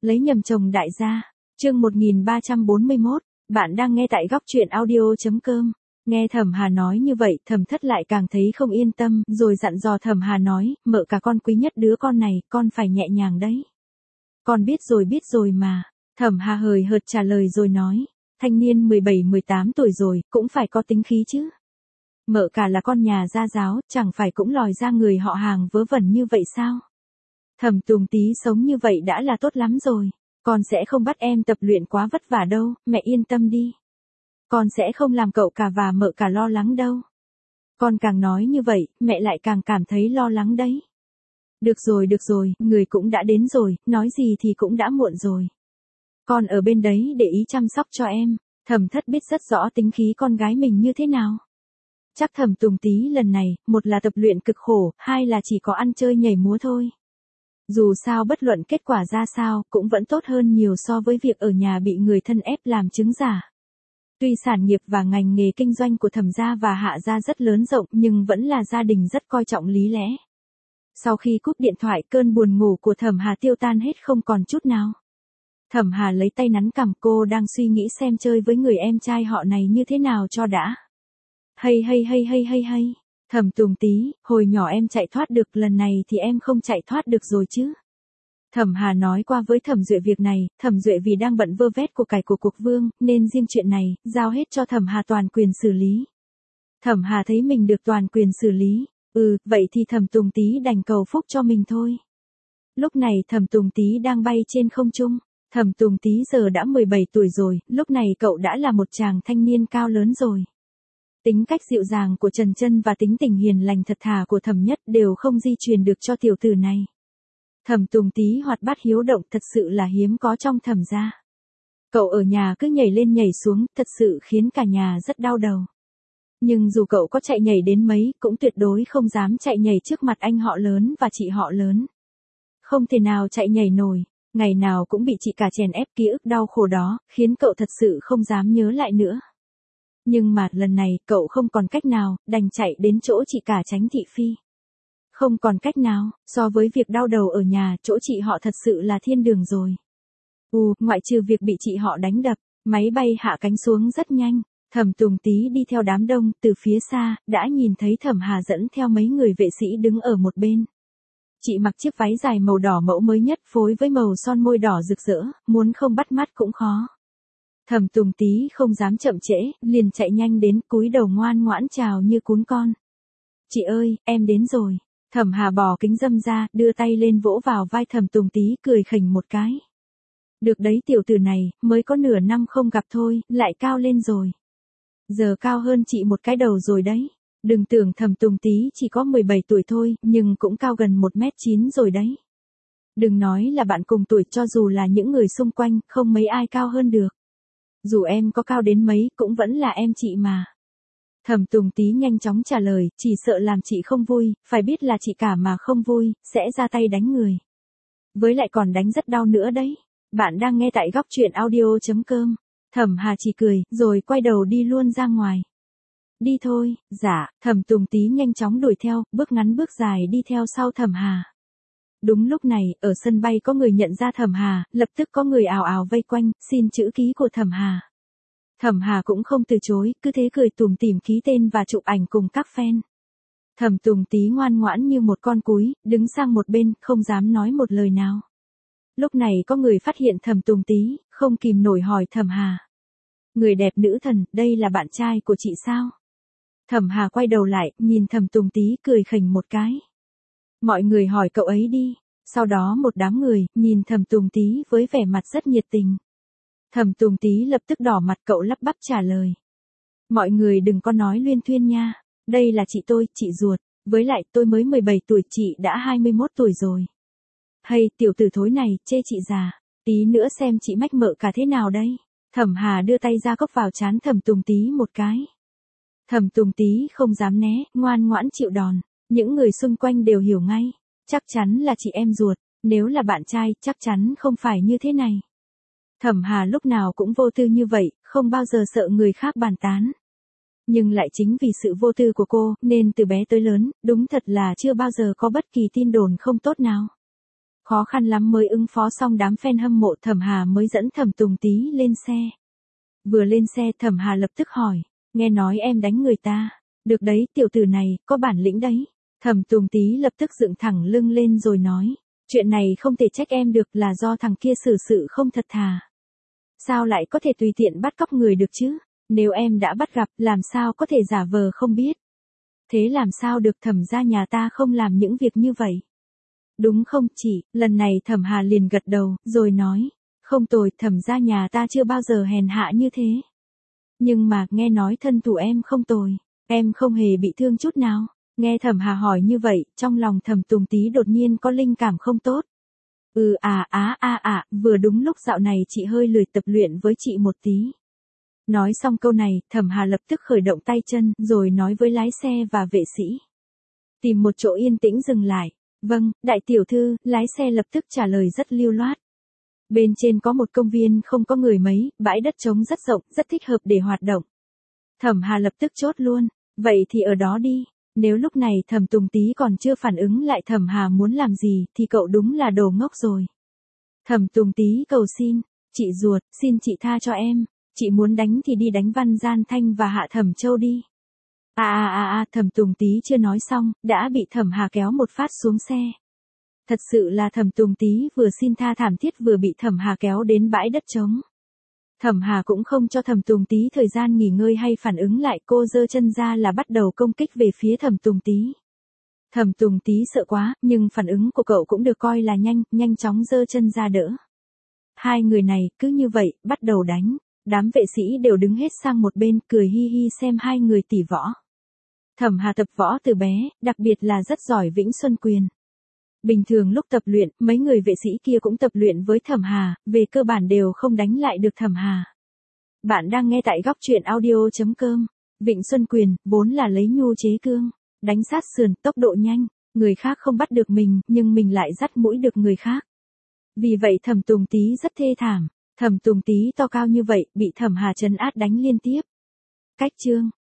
Lấy nhầm chồng đại gia. Chương 1341, bạn đang nghe tại góc truyện audio.com. Nghe Thẩm Hà nói như vậy, Thẩm Thất lại càng thấy không yên tâm, rồi dặn dò Thẩm Hà nói, mợ cả con quý nhất đứa con này, con phải nhẹ nhàng đấy. Con biết rồi mà. Thẩm Hà hời hợt trả lời rồi nói, thanh niên 17-18 tuổi rồi, cũng phải có tính khí chứ. Mợ cả là con nhà gia giáo, chẳng phải cũng lòi ra người họ hàng vớ vẩn như vậy sao? Thẩm Tùng Tý sống như vậy đã là tốt lắm rồi. Con sẽ không bắt em tập luyện quá vất vả đâu, mẹ yên tâm đi. Con sẽ không làm cậu cả và mợ cả lo lắng đâu. Con càng nói như vậy, mẹ lại càng cảm thấy lo lắng đấy. Được rồi, người cũng đã đến rồi, nói gì thì cũng đã muộn rồi. Con ở bên đấy để ý chăm sóc cho em. Thẩm Thất biết rất rõ tính khí con gái mình như thế nào. Chắc Thẩm Tùng Tý lần này, một là tập luyện cực khổ, hai là chỉ có ăn chơi nhảy múa thôi. Dù sao bất luận kết quả ra sao, cũng vẫn tốt hơn nhiều so với việc ở nhà bị người thân ép làm chứng giả. Tuy sản nghiệp và ngành nghề kinh doanh của Thẩm gia và Hạ gia rất lớn rộng nhưng vẫn là gia đình rất coi trọng lý lẽ. Sau khi cúp điện thoại, cơn buồn ngủ của Thẩm Hà tiêu tan hết không còn chút nào. Thẩm Hà lấy tay nắn cằm, cô đang suy nghĩ xem chơi với người em trai họ này như thế nào cho đã. Hay. Thẩm Tùng Tý, hồi nhỏ em chạy thoát được, lần này thì em không chạy thoát được rồi chứ. Thẩm Hà nói qua với Thẩm Duệ việc này, Thẩm Duệ vì đang bận vơ vét của cải của quốc vương, nên riêng chuyện này, giao hết cho Thẩm Hà toàn quyền xử lý. Thẩm Hà thấy mình được toàn quyền xử lý, vậy thì Thẩm Tùng Tý đành cầu phúc cho mình thôi. Lúc này Thẩm Tùng Tý đang bay trên không trung. Thẩm Tùng Tý giờ đã 17 tuổi rồi, lúc này cậu đã là một chàng thanh niên cao lớn rồi. Tính cách dịu dàng của Trần Chân và tính tình hiền lành thật thà của Thẩm Nhất đều không di truyền được cho tiểu tử này. Thẩm Tùng Tý hoạt bát hiếu động thật sự là hiếm có trong Thẩm gia. Cậu ở nhà cứ nhảy lên nhảy xuống, thật sự khiến cả nhà rất đau đầu. Nhưng dù cậu có chạy nhảy đến mấy, cũng tuyệt đối không dám chạy nhảy trước mặt anh họ lớn và chị họ lớn. Không thể nào chạy nhảy nổi, ngày nào cũng bị chị cả chèn ép, ký ức đau khổ đó, khiến cậu thật sự không dám nhớ lại nữa. Nhưng mà lần này cậu không còn cách nào, đành chạy đến chỗ chị cả Tránh Thị Phi. Không còn cách nào, so với việc đau đầu ở nhà, chỗ chị họ thật sự là thiên đường rồi. Ngoại trừ việc bị chị họ đánh đập, máy bay hạ cánh xuống rất nhanh. Thẩm Tùng Tý đi theo đám đông, từ phía xa, đã nhìn thấy Thẩm Hà dẫn theo mấy người vệ sĩ đứng ở một bên. Chị mặc chiếc váy dài màu đỏ mẫu mới nhất phối với màu son môi đỏ rực rỡ, muốn không bắt mắt cũng khó. Thẩm Tùng Tý không dám chậm trễ, liền chạy nhanh đến, cúi đầu ngoan ngoãn chào như cún con. Chị ơi, em đến rồi. Thẩm Hà bỏ kính râm ra, đưa tay lên vỗ vào vai Thẩm Tùng Tý, cười khỉnh một cái. Được đấy, tiểu tử này, mới có nửa năm không gặp thôi, lại cao lên rồi. Giờ cao hơn chị một cái đầu rồi đấy. Đừng tưởng Thẩm Tùng Tý chỉ có 17 tuổi thôi, nhưng cũng cao gần 1m9 rồi đấy. Đừng nói là bạn cùng tuổi, cho dù là những người xung quanh, không mấy ai cao hơn được. Dù em có cao đến mấy, cũng vẫn là em chị mà. Thẩm Tùng Tý nhanh chóng trả lời, chỉ sợ làm chị không vui, phải biết là chị cả mà không vui, sẽ ra tay đánh người. Với lại còn đánh rất đau nữa đấy. Bạn đang nghe tại góc truyện audio.com. Thẩm Hà chỉ cười, rồi quay đầu đi luôn ra ngoài. Đi thôi, dạ. Thẩm Tùng Tý nhanh chóng đuổi theo, bước ngắn bước dài đi theo sau Thẩm Hà. Đúng lúc này, ở sân bay có người nhận ra Thẩm Hà, lập tức có người ào ào vây quanh, xin chữ ký của Thẩm Hà. Thẩm Hà cũng không từ chối, cứ thế cười tủm tỉm ký tên và chụp ảnh cùng các fan. Thẩm Tùng Tý ngoan ngoãn như một con cúi, đứng sang một bên, không dám nói một lời nào. Lúc này có người phát hiện Thẩm Tùng Tý, không kìm nổi hỏi Thẩm Hà. Người đẹp nữ thần, đây là bạn trai của chị sao? Thẩm Hà quay đầu lại, nhìn Thẩm Tùng Tý, cười khỉnh một cái. Mọi người hỏi cậu ấy đi. Sau đó một đám người, nhìn Thẩm Tùng Tý với vẻ mặt rất nhiệt tình. Thẩm Tùng Tý lập tức đỏ mặt, cậu lắp bắp trả lời. Mọi người đừng có nói luyên thuyên nha. Đây là chị tôi, chị ruột. Với lại tôi mới 17 tuổi, chị đã 21 tuổi rồi. Hay, tiểu tử thối này, chê chị già. Tí nữa xem chị mách mợ cả thế nào đây. Thẩm Hà đưa tay ra cốc vào trán Thẩm Tùng Tý một cái. Thẩm Tùng Tý không dám né, ngoan ngoãn chịu đòn. Những người xung quanh đều hiểu ngay. Chắc chắn là chị em ruột. Nếu là bạn trai, chắc chắn không phải như thế này. Thẩm Hà lúc nào cũng vô tư như vậy, không bao giờ sợ người khác bàn tán. Nhưng lại chính vì sự vô tư của cô, nên từ bé tới lớn, đúng thật là chưa bao giờ có bất kỳ tin đồn không tốt nào. Khó khăn lắm mới ứng phó xong đám fan hâm mộ Thẩm Hà mới dẫn Thẩm Tùng Tý lên xe. Vừa lên xe Thẩm Hà lập tức hỏi, nghe nói em đánh người ta. Được đấy, tiểu tử này, có bản lĩnh đấy. Thẩm Tùng Tý lập tức dựng thẳng lưng lên rồi nói, chuyện này không thể trách em được là do thằng kia xử sự không thật thà. Sao lại có thể tùy tiện bắt cóc người được chứ? Nếu em đã bắt gặp, làm sao có thể giả vờ không biết? Thế làm sao được, Thẩm gia nhà ta không làm những việc như vậy? Đúng không chị? Lần này Thẩm Hà liền gật đầu, rồi nói, không tồi, Thẩm gia nhà ta chưa bao giờ hèn hạ như thế. Nhưng mà, nghe nói thân thủ em không tồi, em không hề bị thương chút nào. Nghe Thẩm Hà hỏi như vậy, trong lòng Thẩm Tùng Tý đột nhiên có linh cảm không tốt. Vừa đúng lúc dạo này chị hơi lười tập luyện với chị một tí. Nói xong câu này, Thẩm Hà lập tức khởi động tay chân, rồi nói với lái xe và vệ sĩ. Tìm một chỗ yên tĩnh dừng lại. Vâng, đại tiểu thư, lái xe lập tức trả lời rất lưu loát. Bên trên có một công viên không có người mấy, bãi đất trống rất rộng, rất thích hợp để hoạt động. Thẩm Hà lập tức chốt luôn, vậy thì ở đó đi. Nếu lúc này Thẩm Tùng Tý còn chưa phản ứng lại Thẩm Hà muốn làm gì, thì cậu đúng là đồ ngốc rồi. Thẩm Tùng Tý cầu xin, chị ruột, xin chị tha cho em. Chị muốn đánh thì đi đánh Văn Gian Thanh và Hạ Thẩm Châu đi. Thẩm Tùng Tý chưa nói xong, đã bị Thẩm Hà kéo một phát xuống xe. Thật sự là Thẩm Tùng Tý vừa xin tha thảm thiết vừa bị Thẩm Hà kéo đến bãi đất trống. Thẩm Hà cũng không cho Thẩm Tùng Tý thời gian nghỉ ngơi hay phản ứng lại, cô giơ chân ra là bắt đầu công kích về phía Thẩm Tùng Tý. Thẩm Tùng Tý sợ quá, nhưng phản ứng của cậu cũng được coi là nhanh chóng giơ chân ra đỡ. Hai người này cứ như vậy, bắt đầu đánh. Đám vệ sĩ đều đứng hết sang một bên, cười hi hi xem hai người tỉ võ. Thẩm Hà tập võ từ bé, đặc biệt là rất giỏi Vĩnh Xuân Quyền. Bình thường lúc tập luyện, mấy người vệ sĩ kia cũng tập luyện với Thẩm Hà, về cơ bản đều không đánh lại được Thẩm Hà. Bạn đang nghe tại góc truyện audio.com. Vĩnh Xuân Quyền, vốn là lấy nhu chế cương, đánh sát sườn, tốc độ nhanh, người khác không bắt được mình, nhưng mình lại dắt mũi được người khác. Vì vậy Thẩm Tùng Tý rất thê thảm. Thẩm Tùng Tý to cao như vậy, bị Thẩm Hà trấn áp đánh liên tiếp. Cách chương